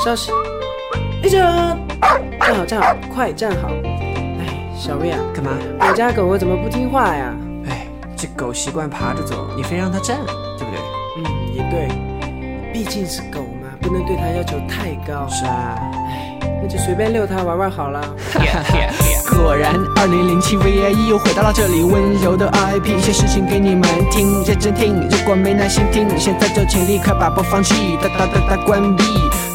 稍息，立正，站好站好，快站好。哎，小瑞啊， 干嘛？ 我家狗狗怎么不听话呀？ 哎，这狗习惯爬着走，你非让它站，对不对？ 也对，毕竟是狗嘛，不能对它要求太高。 是啊。 哎，那就随便遛它玩玩好了。 果然2007 VIE 又回到了这里，温柔的 IP， 一些事情给你们听，认真听，如果没耐心听，现在就请立刻把播放器哒哒哒哒关闭。